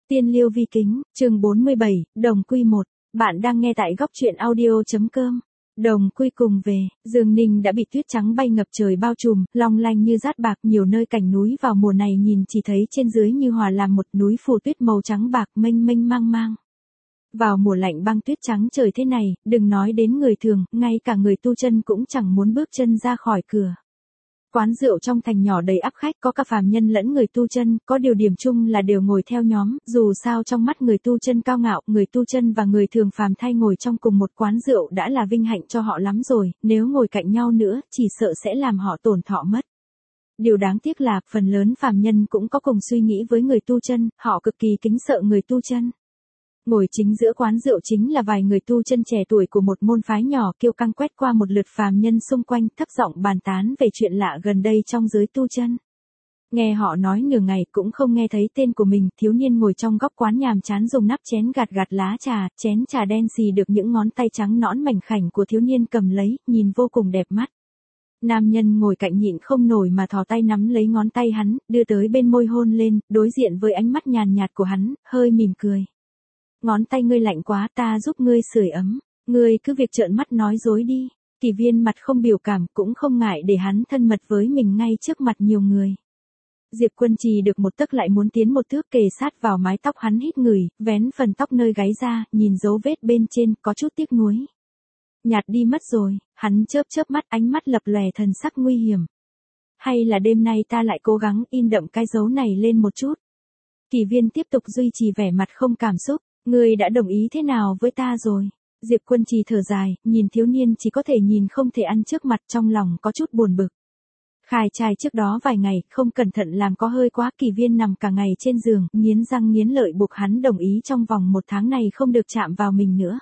Tiên Liêu Vi Kính, chương 47, Đồng Quy 1. Bạn đang nghe tại góc truyện audio.com. Đồng Quy cùng về, Dương Ninh đã bị tuyết trắng bay ngập trời bao trùm, long lanh như dát bạc, nhiều nơi cảnh núi vào mùa này nhìn chỉ thấy trên dưới như hòa làm một núi phủ tuyết màu trắng bạc mênh mênh mang mang. Vào mùa lạnh băng tuyết trắng trời thế này, đừng nói đến người thường, ngay cả người tu chân cũng chẳng muốn bước chân ra khỏi cửa. Quán rượu trong thành nhỏ đầy ắp khách, có cả phàm nhân lẫn người tu chân, có điều điểm chung là đều ngồi theo nhóm, dù sao trong mắt người tu chân cao ngạo, người tu chân và người thường phàm thay ngồi trong cùng một quán rượu đã là vinh hạnh cho họ lắm rồi, nếu ngồi cạnh nhau nữa, chỉ sợ sẽ làm họ tổn thọ mất. Điều đáng tiếc là, phần lớn phàm nhân cũng có cùng suy nghĩ với người tu chân, họ cực kỳ kính sợ người tu chân. Ngồi chính giữa quán rượu chính là vài người tu chân trẻ tuổi của một môn phái nhỏ kiêu căng quét qua một lượt phàm nhân xung quanh, thấp giọng bàn tán về chuyện lạ gần đây trong giới tu chân. Nghe họ nói nửa ngày cũng không nghe thấy tên của mình, thiếu niên ngồi trong góc quán nhàm chán dùng nắp chén gạt gạt lá trà, chén trà đen xì được những ngón tay trắng nõn mảnh khảnh của thiếu niên cầm lấy, nhìn vô cùng đẹp mắt. Nam nhân ngồi cạnh nhịn không nổi mà thò tay nắm lấy ngón tay hắn, đưa tới bên môi hôn lên, đối diện với ánh mắt nhàn nhạt của hắn, hơi mỉm cười. Ngón tay ngươi lạnh quá, ta giúp ngươi sưởi ấm, ngươi cứ việc trợn mắt nói dối đi. Kỷ Viên mặt không biểu cảm, cũng không ngại để hắn thân mật với mình ngay trước mặt nhiều người. Diệp Quân Trì được một tấc lại muốn tiến một thước, kề sát vào mái tóc hắn hít ngửi, vén phần tóc nơi gáy ra, nhìn dấu vết bên trên, có chút tiếc nuối. Nhạt đi mất rồi, hắn chớp chớp mắt, ánh mắt lập lòe thần sắc nguy hiểm. Hay là đêm nay ta lại cố gắng in đậm cái dấu này lên một chút. Kỷ Viên tiếp tục duy trì vẻ mặt không cảm xúc. Ngươi đã đồng ý thế nào với ta rồi? Diệp Quân Trì thở dài, nhìn thiếu niên chỉ có thể nhìn không thể ăn trước mặt, trong lòng có chút buồn bực. Khai trai trước đó vài ngày, không cẩn thận làm có hơi quá. Kỷ Viên nằm cả ngày trên giường, nghiến răng nghiến lợi buộc hắn đồng ý trong vòng 1 tháng này không được chạm vào mình nữa.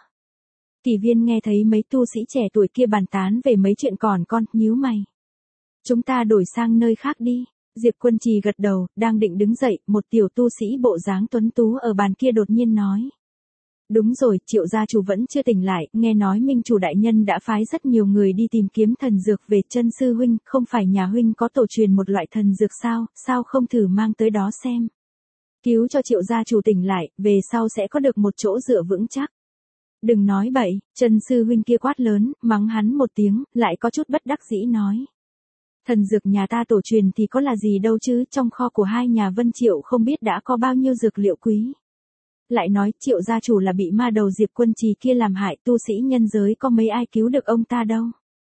Kỷ Viên nghe thấy mấy tu sĩ trẻ tuổi kia bàn tán về mấy chuyện còn con, nhíu mày. Chúng ta đổi sang nơi khác đi. Diệp Quân Trì gật đầu, đang định đứng dậy, một tiểu tu sĩ bộ dáng tuấn tú ở bàn kia đột nhiên nói. Đúng rồi, Triệu gia chủ vẫn chưa tỉnh lại, nghe nói Minh chủ đại nhân đã phái rất nhiều người đi tìm kiếm thần dược về. Chân sư huynh, không phải nhà huynh có tổ truyền một loại thần dược sao không thử mang tới đó xem. Cứu cho Triệu gia chủ tỉnh lại, về sau sẽ có được một chỗ dựa vững chắc. Đừng nói bậy, Chân sư huynh kia quát lớn, mắng hắn một tiếng, lại có chút bất đắc dĩ nói. Thần dược nhà ta tổ truyền thì có là gì đâu chứ, trong kho của hai nhà Vân Triệu không biết đã có bao nhiêu dược liệu quý. Lại nói, Triệu gia chủ là bị ma đầu Diệp Quân Trì kia làm hại, tu sĩ nhân giới có mấy ai cứu được ông ta đâu.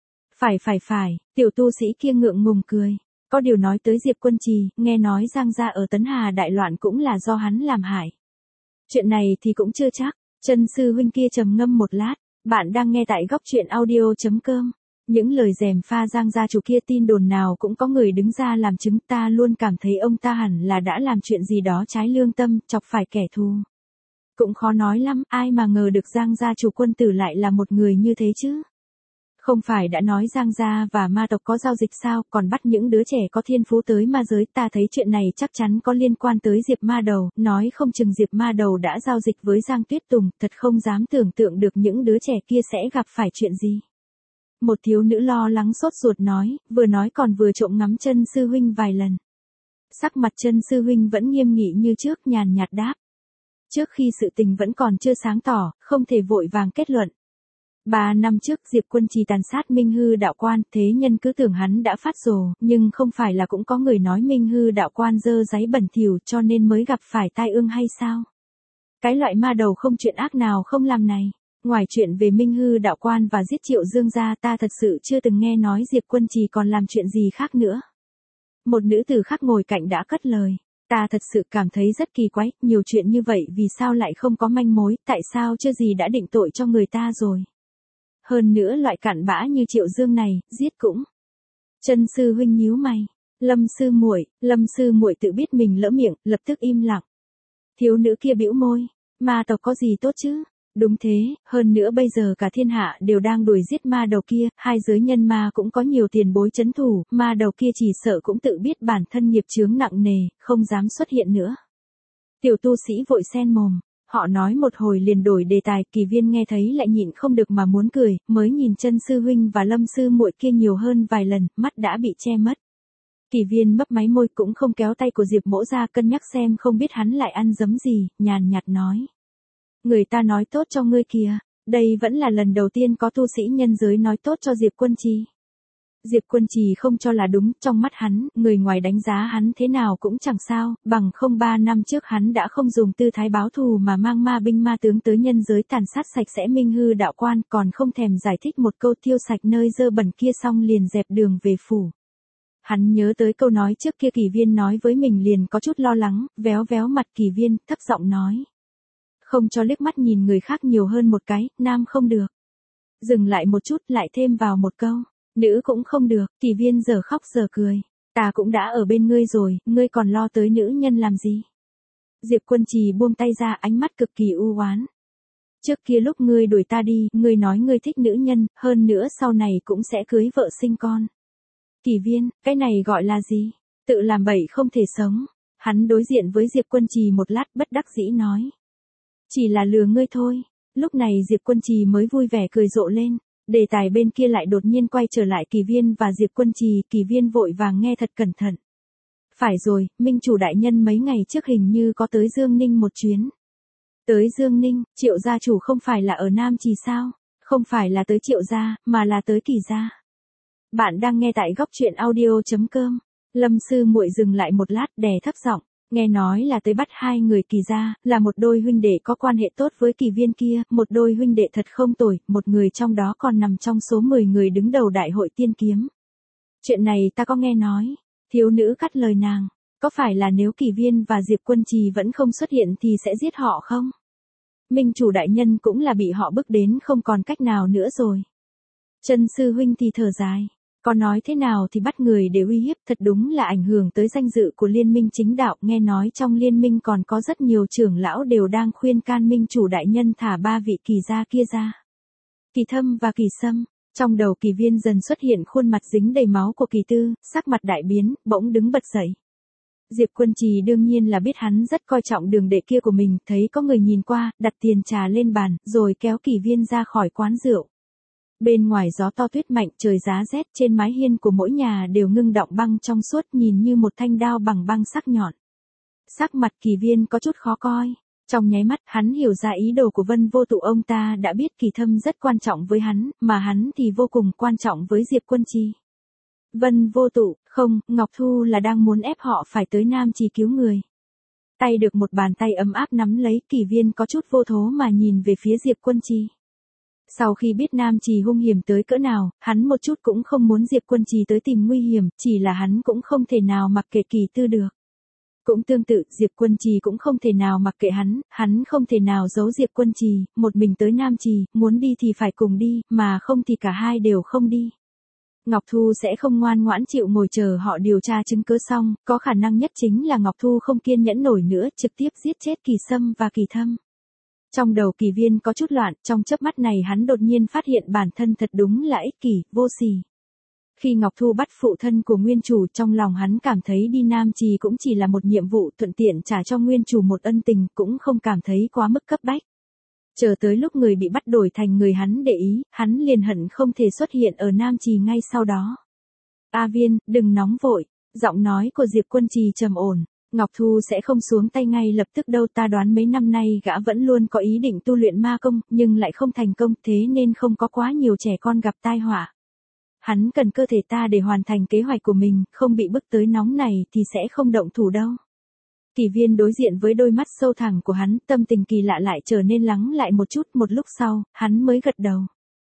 Phải, tiểu tu sĩ kia ngượng ngùng cười. Có điều nói tới Diệp Quân Trì, nghe nói Giang gia ở Tấn Hà đại loạn cũng là do hắn làm hại. Chuyện này thì cũng chưa chắc. Chân sư huynh kia trầm ngâm một lát, bạn đang nghe tại góc truyện audio.com. Những lời gièm pha Giang gia chủ kia tin đồn nào cũng có người đứng ra làm chứng, ta luôn cảm thấy ông ta hẳn là đã làm chuyện gì đó trái lương tâm, chọc phải kẻ thù. Cũng khó nói lắm, ai mà ngờ được Giang gia chủ quân tử lại là một người như thế chứ. Không phải đã nói Giang gia và ma tộc có giao dịch sao, còn bắt những đứa trẻ có thiên phú tới ma giới, ta thấy chuyện này chắc chắn có liên quan tới Diệp ma đầu, nói không chừng Diệp ma đầu đã giao dịch với Giang Tuyết Tùng, thật không dám tưởng tượng được những đứa trẻ kia sẽ gặp phải chuyện gì. Một thiếu nữ lo lắng sốt ruột nói, vừa nói còn vừa trộm ngắm Chân sư huynh vài lần. Sắc mặt Chân sư huynh vẫn nghiêm nghị như trước, nhàn nhạt đáp. Trước khi sự tình vẫn còn chưa sáng tỏ, không thể vội vàng kết luận. 3 năm trước Diệp Quân Trì tàn sát Minh Hư đạo quan, thế nhân cứ tưởng hắn đã phát rồ, nhưng không phải là cũng có người nói Minh Hư đạo quan dơ dáy bẩn thỉu cho nên mới gặp phải tai ương hay sao? Cái loại ma đầu không chuyện ác nào không làm này. Ngoài chuyện về Minh Hư đạo quan và giết Triệu Dương gia, ta thật sự chưa từng nghe nói Diệp Quân Trì còn làm chuyện gì khác nữa. Một nữ tử khác ngồi cạnh đã cất lời. Ta thật sự cảm thấy rất kỳ quái, nhiều chuyện như vậy vì sao lại không có manh mối, tại sao chưa gì đã định tội cho người ta rồi. Hơn nữa loại cặn bã như Triệu Dương này, giết cũng. Chân sư huynh nhíu mày. Lâm sư muội tự biết mình lỡ miệng, lập tức im lặng. Thiếu nữ kia bĩu môi. Ma tộc có gì tốt chứ? Đúng thế, hơn nữa bây giờ cả thiên hạ đều đang đuổi giết ma đầu kia, hai giới nhân ma cũng có nhiều tiền bối trấn thủ, ma đầu kia chỉ sợ cũng tự biết bản thân nghiệp chướng nặng nề, không dám xuất hiện nữa. Tiểu tu sĩ vội xen mồm, họ nói một hồi liền đổi đề tài, Kỷ Viên nghe thấy lại nhịn không được mà muốn cười, mới nhìn Chân sư huynh và Lâm sư muội kia nhiều hơn vài lần, mắt đã bị che mất. Kỳ Viên mấp máy môi cũng không kéo tay của Diệp Mỗ ra, cân nhắc xem không biết hắn lại ăn giấm gì, nhàn nhạt nói. Người ta nói tốt cho ngươi kìa, đây vẫn là lần đầu tiên có tu sĩ nhân giới nói tốt cho Diệp Quân Trì. Diệp Quân Trì không cho là đúng, trong mắt hắn, người ngoài đánh giá hắn thế nào cũng chẳng sao, bằng không 3 năm trước hắn đã không dùng tư thái báo thù mà mang ma binh ma tướng tới nhân giới tàn sát sạch sẽ Minh Hư đạo quan, còn không thèm giải thích một câu tiêu sạch nơi dơ bẩn kia xong liền dẹp đường về phủ. Hắn nhớ tới câu nói trước kia Kỳ Viên nói với mình liền có chút lo lắng, véo véo mặt Kỳ Viên, thấp giọng nói. Không cho liếc mắt nhìn người khác nhiều hơn một cái, nam không được. Dừng lại một chút lại thêm vào một câu. Nữ cũng không được, Kỳ Viên giờ khóc giờ cười. Ta cũng đã ở bên ngươi rồi, ngươi còn lo tới nữ nhân làm gì? Diệp Quân Trì buông tay ra, ánh mắt cực kỳ u oán. Trước kia lúc ngươi đuổi ta đi, ngươi nói ngươi thích nữ nhân, hơn nữa sau này cũng sẽ cưới vợ sinh con. Kỳ Viên, cái này gọi là gì? Tự làm bậy không thể sống. Hắn đối diện với Diệp Quân Trì một lát bất đắc dĩ nói. Chỉ là lừa ngươi thôi. Lúc này Diệp Quân Trì mới vui vẻ cười rộ lên. Đề tài bên kia lại đột nhiên quay trở lại Kỳ Viên và Diệp Quân Trì, Kỳ Viên vội vàng nghe thật cẩn thận. Phải rồi, Minh chủ đại nhân mấy ngày trước hình như có tới Dương Ninh một chuyến. Tới Dương Ninh, Triệu gia chủ không phải là ở Nam Trì sao? Không phải là tới Triệu gia, mà là tới Kỳ gia. Bạn đang nghe tại góc truyện audio.com. Lâm sư muội dừng lại một lát đè thấp giọng. Nghe nói là tới bắt hai người Kỳ gia, là một đôi huynh đệ có quan hệ tốt với Kỳ Viên kia, một đôi huynh đệ thật không tồi, một người trong đó còn nằm trong số 10 người đứng đầu đại hội tiên kiếm. Chuyện này ta có nghe nói, thiếu nữ cắt lời nàng, có phải là nếu Kỳ Viên và Diệp Quân Trì vẫn không xuất hiện thì sẽ giết họ không? Minh chủ đại nhân cũng là bị họ bức đến không còn cách nào nữa rồi. Trần sư huynh thì thở dài. Có nói thế nào thì bắt người để uy hiếp thật đúng là ảnh hưởng tới danh dự của liên minh chính đạo, nghe nói trong liên minh còn có rất nhiều trưởng lão đều đang khuyên can Minh chủ đại nhân thả 3 vị Kỳ gia kia ra. Kỳ Thâm và Kỳ Sâm, trong đầu Kỳ Viên dần xuất hiện khuôn mặt dính đầy máu của Kỳ Tư, sắc mặt đại biến, bỗng đứng bật dậy. Diệp Quân Trì đương nhiên là biết hắn rất coi trọng đường đệ kia của mình, thấy có người nhìn qua, đặt tiền trà lên bàn, rồi kéo Kỳ Viên ra khỏi quán rượu. Bên ngoài gió to tuyết mạnh, trời giá rét, trên mái hiên của mỗi nhà đều ngưng đọng băng trong suốt, nhìn như một thanh đao bằng băng sắc nhọn. Sắc mặt Kỳ Viên có chút khó coi. Trong nháy mắt, hắn hiểu ra ý đồ của Vân Vô Tụ, ông ta đã biết Kỳ Thâm rất quan trọng với hắn, mà hắn thì vô cùng quan trọng với Diệp Quân Trì. Vân Vô Tụ, không, Ngọc Thu là đang muốn ép họ phải tới Nam Trì cứu người. Tay được một bàn tay ấm áp nắm lấy, Kỳ Viên có chút vô thố mà nhìn về phía Diệp Quân Trì. Sau khi biết Nam Trì hung hiểm tới cỡ nào, hắn một chút cũng không muốn Diệp Quân Trì tới tìm nguy hiểm, chỉ là hắn cũng không thể nào mặc kệ Kỳ Tư được. Cũng tương tự, Diệp Quân Trì cũng không thể nào mặc kệ hắn không thể nào giấu Diệp Quân Trì, một mình tới Nam Trì, muốn đi thì phải cùng đi, mà không thì cả hai đều không đi. Ngọc Thu sẽ không ngoan ngoãn chịu ngồi chờ họ điều tra chứng cứ xong, có khả năng nhất chính là Ngọc Thu không kiên nhẫn nổi nữa, trực tiếp giết chết Kỳ Sâm và Kỳ Thâm. Trong đầu Kỳ Viên có chút loạn, trong chớp mắt này hắn đột nhiên phát hiện bản thân thật đúng là ích kỷ, vô sỉ. Khi Ngọc Thu bắt phụ thân của nguyên chủ, trong lòng hắn cảm thấy đi Nam Trì cũng chỉ là một nhiệm vụ thuận tiện trả cho nguyên chủ một ân tình, cũng không cảm thấy quá mức cấp bách. Chờ tới lúc người bị bắt đổi thành người hắn để ý, hắn liền hận không thể xuất hiện ở Nam Trì ngay sau đó. A Viên, đừng nóng vội, giọng nói của Diệp Quân Trì trầm ổn. Ngọc Thu sẽ không xuống tay ngay lập tức đâu, ta đoán mấy năm nay gã vẫn luôn có ý định tu luyện ma công, nhưng lại không thành công, thế nên không có quá nhiều trẻ con gặp tai họa. Hắn cần cơ thể ta để hoàn thành kế hoạch của mình, không bị bức tới nóng này thì sẽ không động thủ đâu. Kỳ Viên đối diện với đôi mắt sâu thẳm của hắn, tâm tình kỳ lạ lại trở nên lắng lại một chút, một lúc sau, hắn mới gật đầu.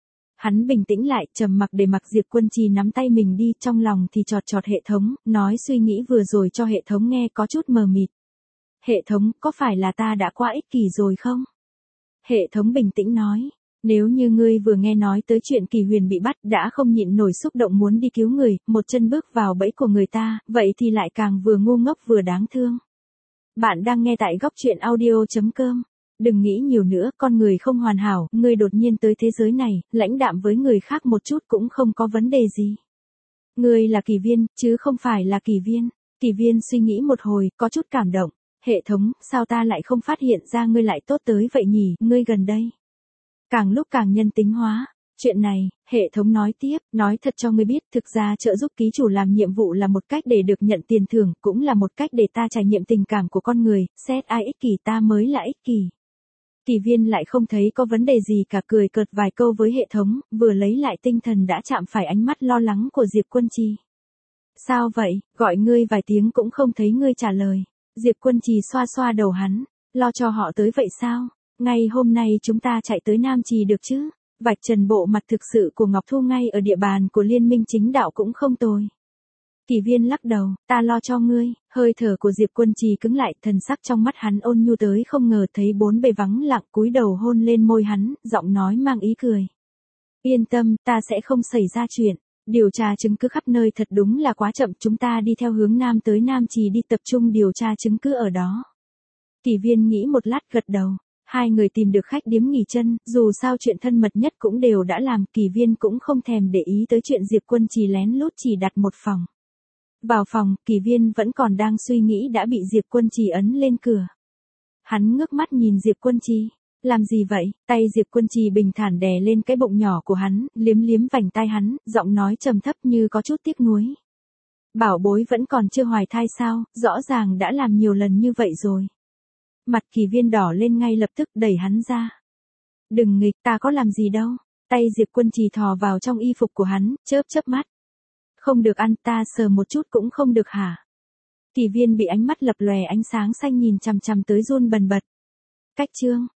Hắn bình tĩnh lại, trầm mặc để mặc Diệp Quân Trì nắm tay mình đi, trong lòng thì chọt chọt hệ thống, nói suy nghĩ vừa rồi cho hệ thống nghe có chút mờ mịt. Hệ thống, có phải là ta đã quá ích kỷ rồi không? Hệ thống bình tĩnh nói, nếu như ngươi vừa nghe nói tới chuyện Kỳ Huyền bị bắt đã không nhịn nổi xúc động muốn đi cứu người, một chân bước vào bẫy của người ta, vậy thì lại càng vừa ngu ngốc vừa đáng thương. Bạn đang nghe tại góc truyện audio.com. Đừng nghĩ nhiều nữa, con người không hoàn hảo, ngươi đột nhiên tới thế giới này, lãnh đạm với người khác một chút cũng không có vấn đề gì. Ngươi là Kỳ Viên, chứ không phải là Kỳ Viên. Kỳ Viên suy nghĩ một hồi, có chút cảm động. Hệ thống, sao ta lại không phát hiện ra ngươi lại tốt tới vậy nhỉ, ngươi gần đây càng lúc càng nhân tính hóa. Chuyện này, hệ thống nói tiếp, nói thật cho ngươi biết, thực ra trợ giúp ký chủ làm nhiệm vụ là một cách để được nhận tiền thưởng, cũng là một cách để ta trải nghiệm tình cảm của con người, xét ai ích kỷ ta mới là ích kỷ. Kỳ viên lại không thấy có vấn đề gì cả, cười cợt vài câu với hệ thống, vừa lấy lại tinh thần đã chạm phải ánh mắt lo lắng của Diệp Quân Trì. Sao vậy, gọi ngươi vài tiếng cũng không thấy ngươi trả lời. Diệp Quân Trì xoa xoa đầu hắn, lo cho họ tới vậy sao? Ngay hôm nay chúng ta chạy tới Nam Trì được chứ? Vạch trần bộ mặt thực sự của Ngọc Thu ngay ở địa bàn của Liên minh chính đạo cũng không tồi. Kỳ viên lắc đầu, ta lo cho ngươi, hơi thở của Diệp Quân Trì cứng lại, thần sắc trong mắt hắn ôn nhu tới không ngờ, thấy bốn bề vắng lặng, cúi đầu hôn lên môi hắn, giọng nói mang ý cười. Yên tâm, ta sẽ không xảy ra chuyện. Điều tra chứng cứ khắp nơi thật đúng là quá chậm, chúng ta đi theo hướng Nam tới Nam Trì đi, tập trung điều tra chứng cứ ở đó. Kỳ viên nghĩ một lát gật đầu. Hai người tìm được khách điếm nghỉ chân, dù sao chuyện thân mật nhất cũng đều đã làm, Kỳ viên cũng không thèm để ý tới chuyện Diệp Quân Trì lén lút chỉ đặt một phòng. Vào phòng, Kỳ viên vẫn còn đang suy nghĩ đã bị Diệp Quân Trì ấn lên cửa. Hắn ngước mắt nhìn Diệp Quân Trì. Làm gì vậy? Tay Diệp Quân Trì bình thản đè lên cái bụng nhỏ của hắn, liếm liếm vành tai hắn, giọng nói trầm thấp như có chút tiếc nuối. Bảo bối vẫn còn chưa hoài thai sao, rõ ràng đã làm nhiều lần như vậy rồi. Mặt Kỳ viên đỏ lên ngay lập tức, đẩy hắn ra. Đừng nghịch, ta có làm gì đâu. Tay Diệp Quân Trì thò vào trong y phục của hắn, chớp chớp mắt. Không được ăn, ta sờ một chút cũng không được hả? Kỳ viên bị ánh mắt lập lòe ánh sáng xanh nhìn chằm chằm tới run bần bật. Cách chương